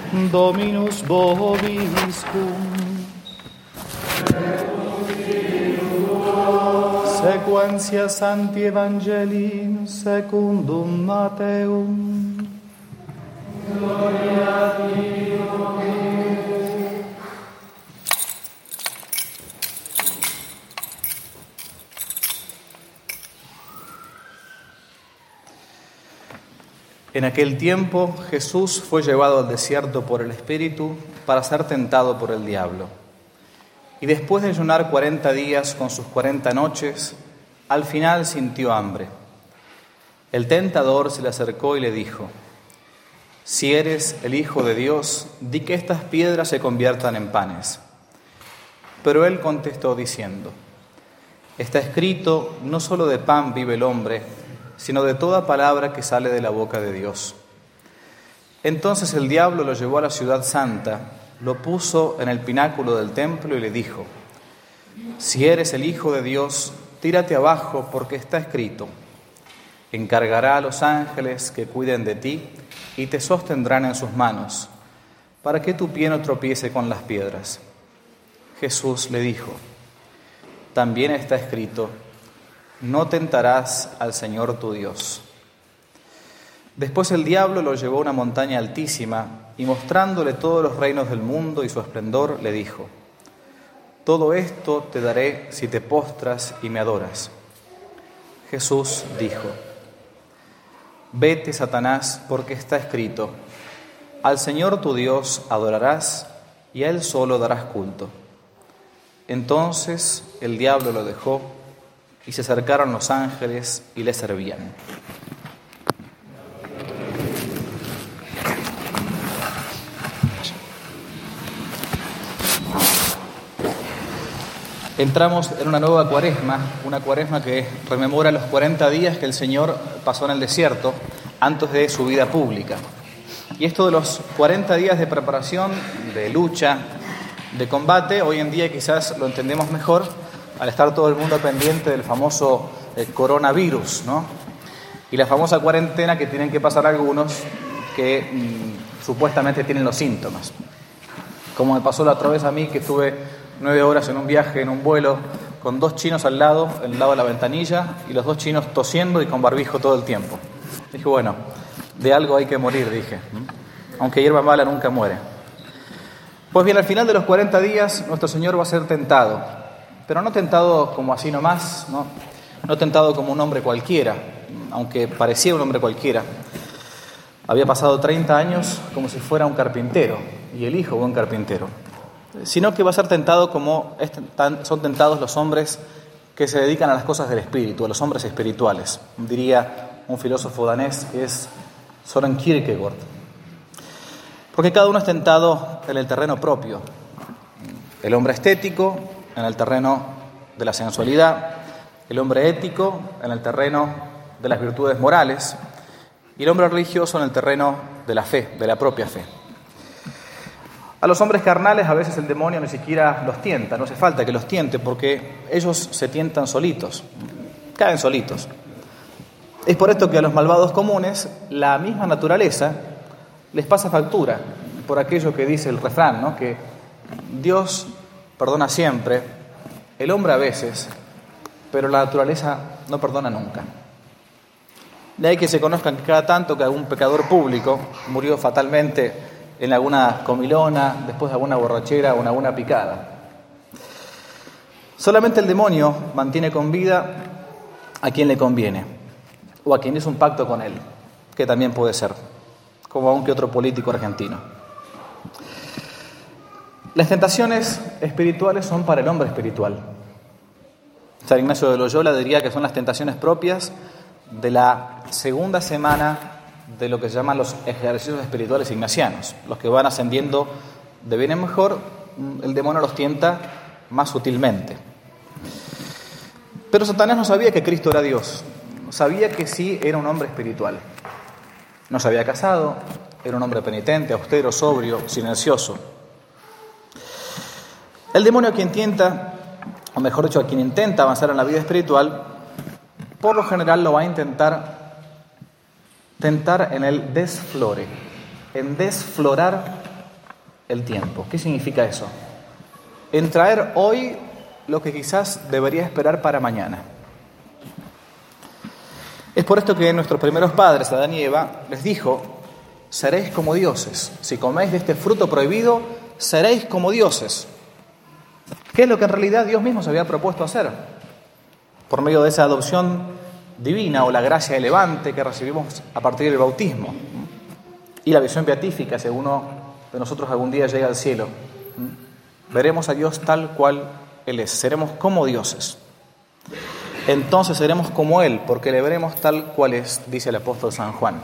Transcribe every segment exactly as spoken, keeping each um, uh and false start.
Dominus vobiscum. Sequentia Sancti Evangelii secundum Mateum. Gloria a Dio. En aquel tiempo Jesús fue llevado al desierto por el Espíritu para ser tentado por el diablo. Y después de ayunar cuarenta días con sus cuarenta noches, al final sintió hambre. El tentador se le acercó y le dijo: «Si eres el Hijo de Dios, di que estas piedras se conviertan en panes». Pero él contestó diciendo: «Está escrito, no solo de pan vive el hombre, sino de toda palabra que sale de la boca de Dios». Entonces el diablo lo llevó a la ciudad santa, lo puso en el pináculo del templo y le dijo: «Si eres el Hijo de Dios, tírate abajo, porque está escrito: encargará a los ángeles que cuiden de ti y te sostendrán en sus manos, para que tu pie no tropiece con las piedras». Jesús le dijo: «También está escrito: no tentarás al Señor tu Dios». Después el diablo lo llevó a una montaña altísima y mostrándole todos los reinos del mundo y su esplendor, le dijo: «Todo esto te daré si te postras y me adoras». Jesús dijo: «Vete, Satanás, porque está escrito: al Señor tu Dios adorarás y a Él solo darás culto». Entonces el diablo lo dejó y se acercaron los ángeles y le servían. Entramos en una nueva cuaresma, una cuaresma que rememora los cuarenta días que el Señor pasó en el desierto antes de su vida pública. Y esto de los cuarenta días de preparación, de lucha, de combate, hoy en día quizás lo entendemos mejor al estar todo el mundo pendiente del famoso eh, coronavirus, ¿no? Y la famosa cuarentena que tienen que pasar algunos que mmm, supuestamente tienen los síntomas. Como me pasó la otra vez a mí, que estuve nueve horas en un viaje, en un vuelo, con dos chinos al lado, al lado de la ventanilla, y los dos chinos tosiendo y con barbijo todo el tiempo. Dije, bueno, de algo hay que morir, dije. Aunque hierba mala nunca muere. Pues bien, al final de los cuarenta días, nuestro Señor va a ser tentado. Pero no tentado como así nomás, ¿no? No tentado como un hombre cualquiera, aunque parecía un hombre cualquiera. Había pasado treinta años como si fuera un carpintero, y el hijo de un carpintero. Sino que va a ser tentado como son tentados los hombres que se dedican a las cosas del espíritu, a los hombres espirituales. Diría un filósofo danés que es Søren Kierkegaard. Porque cada uno es tentado en el terreno propio. El hombre estético en el terreno de la sensualidad, el hombre ético en el terreno de las virtudes morales y el hombre religioso en el terreno de la fe, de la propia fe. A los hombres carnales a veces el demonio ni siquiera los tienta, no hace falta que los tiente porque ellos se tientan solitos, caen solitos. Es por esto que a los malvados comunes la misma naturaleza les pasa factura, por aquello que dice el refrán, ¿no? Que Dios perdona siempre, el hombre a veces, pero la naturaleza no perdona nunca. De ahí que se conozcan cada tanto que algún pecador público murió fatalmente en alguna comilona, después de alguna borrachera o en alguna picada. Solamente el demonio mantiene con vida a quien le conviene, o a quien hizo un pacto con él, que también puede ser, como a un que otro político argentino. Las tentaciones espirituales son para el hombre espiritual. San Ignacio de Loyola diría que son las tentaciones propias de la segunda semana de lo que se llaman los ejercicios espirituales ignacianos. Los que van ascendiendo de bien en mejor, el demonio los tienta más sutilmente. Pero Satanás no sabía que Cristo era Dios. Sabía que sí era un hombre espiritual. No se había casado, era un hombre penitente, austero, sobrio, silencioso. El demonio a quien tienta, o mejor dicho, a quien intenta avanzar en la vida espiritual, por lo general lo va a intentar tentar en el desflore, en desflorar el tiempo. ¿Qué significa eso? En traer hoy lo que quizás debería esperar para mañana. Es por esto que nuestros primeros padres, Adán y Eva, les dijo: seréis como dioses. Si coméis de este fruto prohibido, seréis como dioses. ¿Qué es lo que en realidad Dios mismo se había propuesto hacer? Por medio de esa adopción divina o la gracia elevante que recibimos a partir del bautismo y la visión beatífica, si alguno de nosotros algún día llega al cielo, veremos a Dios tal cual Él es, seremos como dioses. Entonces seremos como Él, porque le veremos tal cual es, dice el apóstol San Juan.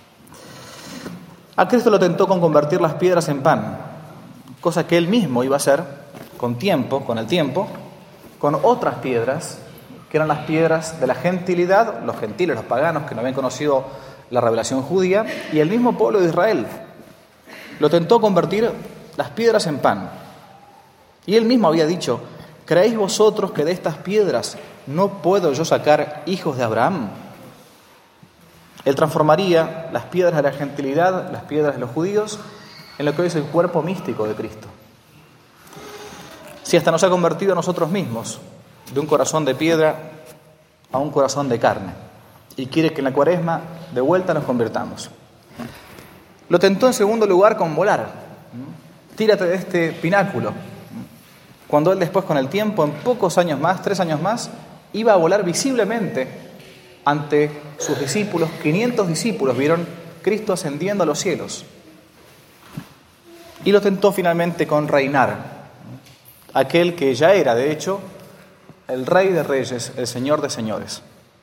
A Cristo lo tentó con convertir las piedras en pan, cosa que Él mismo iba a hacer con tiempo, con el tiempo, con otras piedras, que eran las piedras de la gentilidad, los gentiles, los paganos que no habían conocido la revelación judía, y el mismo pueblo de Israel. Lo tentó convertir las piedras en pan. Y Él mismo había dicho: ¿creéis vosotros que de estas piedras no puedo yo sacar hijos de Abraham? Él transformaría las piedras de la gentilidad, las piedras de los judíos, en lo que hoy es el cuerpo místico de Cristo. Si hasta nos ha convertido a nosotros mismos de un corazón de piedra a un corazón de carne, y quiere que en la Cuaresma de vuelta nos convirtamos. Lo tentó en segundo lugar con volar. Tírate de este pináculo. Cuando Él después, con el tiempo, en pocos años más, tres años más, iba a volar visiblemente ante sus discípulos. quinientos discípulos vieron Cristo ascendiendo a los cielos. Y lo tentó finalmente con reinar. Aquel que ya era, de hecho, el Rey de Reyes, el Señor de Señores.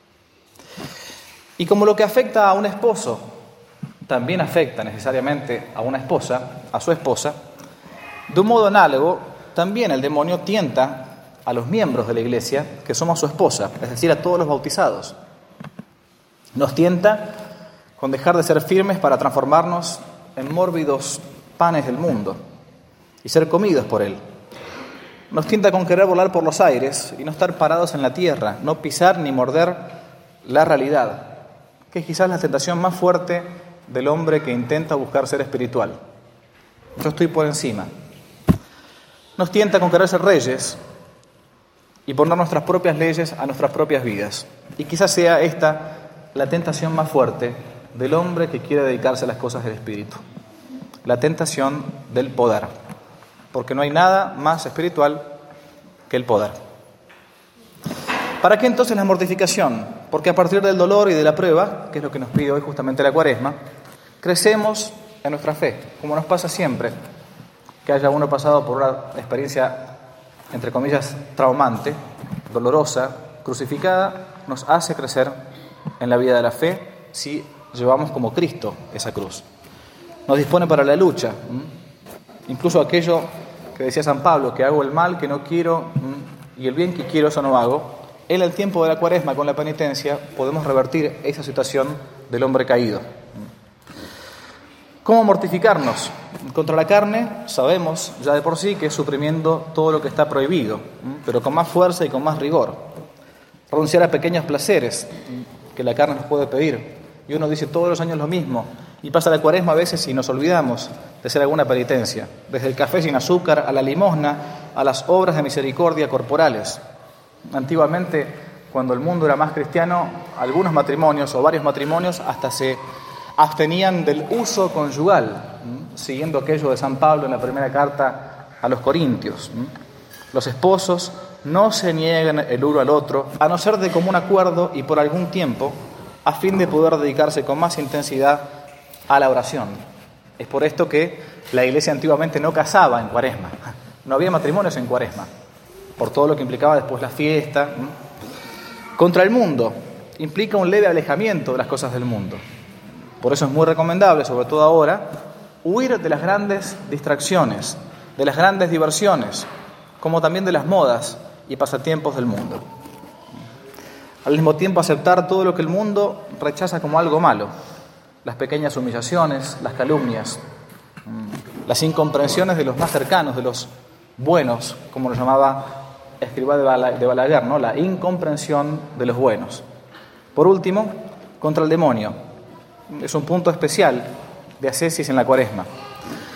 Y como lo que afecta a un esposo también afecta necesariamente a una esposa, a su esposa, de un modo análogo, también el demonio tienta a los miembros de la Iglesia, que somos su esposa, es decir, a todos los bautizados. Nos tienta con dejar de ser firmes para transformarnos en mórbidos panes del mundo y ser comidos por él. Nos tienta con querer volar por los aires y no estar parados en la tierra, no pisar ni morder la realidad, que es quizás la tentación más fuerte del hombre que intenta buscar ser espiritual. Yo estoy por encima. Nos tienta con querer ser reyes y poner nuestras propias leyes a nuestras propias vidas. Y quizás sea esta la tentación más fuerte del hombre que quiere dedicarse a las cosas del espíritu. La tentación del poder. Porque no hay nada más espiritual que el poder. ¿Para qué entonces la mortificación? Porque a partir del dolor y de la prueba, que es lo que nos pide hoy justamente la Cuaresma, crecemos en nuestra fe, como nos pasa siempre. Que haya uno pasado por una experiencia, entre comillas, traumante, dolorosa, crucificada, nos hace crecer en la vida de la fe si llevamos como Cristo esa cruz. Nos dispone para la lucha. Incluso aquello que decía San Pablo, que hago el mal que no quiero y el bien que quiero, eso no hago. En el tiempo de la Cuaresma, con la penitencia, podemos revertir esa situación del hombre caído. ¿Cómo mortificarnos? Contra la carne sabemos ya de por sí que es suprimiendo todo lo que está prohibido, pero con más fuerza y con más rigor. Renunciar a pequeños placeres que la carne nos puede pedir. Y uno dice todos los años lo mismo, y pasa la Cuaresma a veces y nos olvidamos de hacer alguna penitencia, desde el café sin azúcar a la limosna, a las obras de misericordia corporales. Antiguamente, cuando el mundo era más cristiano, algunos matrimonios o varios matrimonios hasta se abstenían del uso conyugal, siguiendo aquello de San Pablo en la primera carta a los Corintios. Los esposos no se niegan el uno al otro, a no ser de común acuerdo y por algún tiempo, a fin de poder dedicarse con más intensidad a la oración. Es por esto que la Iglesia antiguamente no casaba en Cuaresma, no había matrimonios en Cuaresma, por todo lo que implicaba después la fiesta. Contra el mundo implica un leve alejamiento de las cosas del mundo. Por eso es muy recomendable, sobre todo ahora, huir de las grandes distracciones, de las grandes diversiones, como también de las modas y pasatiempos del mundo. Al mismo tiempo aceptar todo lo que el mundo rechaza como algo malo, las pequeñas humillaciones, las calumnias, las incomprensiones de los más cercanos, de los buenos, como lo llamaba Escrivá de Balaguer, ¿no? La incomprensión de los buenos. Por último, contra el demonio. Es un punto especial de ascesis en la Cuaresma.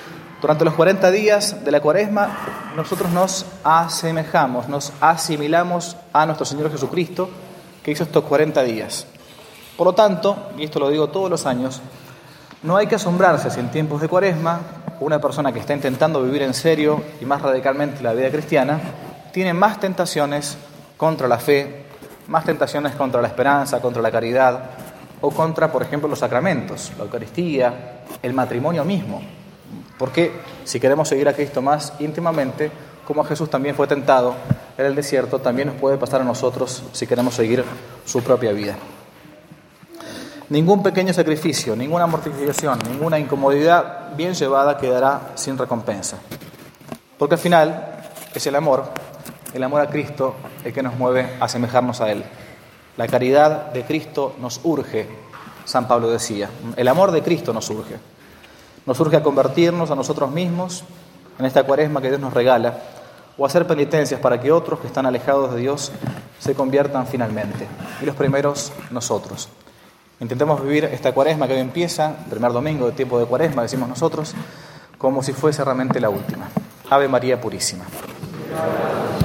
Durante los cuarenta días de la Cuaresma, nosotros nos asemejamos, nos asimilamos a nuestro Señor Jesucristo, que hizo estos cuarenta días. Por lo tanto, y esto lo digo todos los años, no hay que asombrarse si en tiempos de Cuaresma una persona que está intentando vivir en serio y más radicalmente la vida cristiana tiene más tentaciones contra la fe, más tentaciones contra la esperanza, contra la caridad o contra, por ejemplo, los sacramentos, la Eucaristía, el matrimonio mismo. Porque si queremos seguir a Cristo más íntimamente, como Jesús también fue tentado en el desierto, también nos puede pasar a nosotros si queremos seguir su propia vida. Ningún pequeño sacrificio, ninguna mortificación, ninguna incomodidad bien llevada quedará sin recompensa. Porque al final es el amor, el amor a Cristo, el que nos mueve a asemejarnos a Él. La caridad de Cristo nos urge, San Pablo decía. El amor de Cristo nos urge. Nos urge a convertirnos a nosotros mismos en esta Cuaresma que Dios nos regala, o a hacer penitencias para que otros que están alejados de Dios se conviertan finalmente. Y los primeros, nosotros. Intentemos vivir esta Cuaresma que hoy empieza, primer domingo de tiempo de Cuaresma, decimos nosotros, como si fuese realmente la última. Ave María Purísima.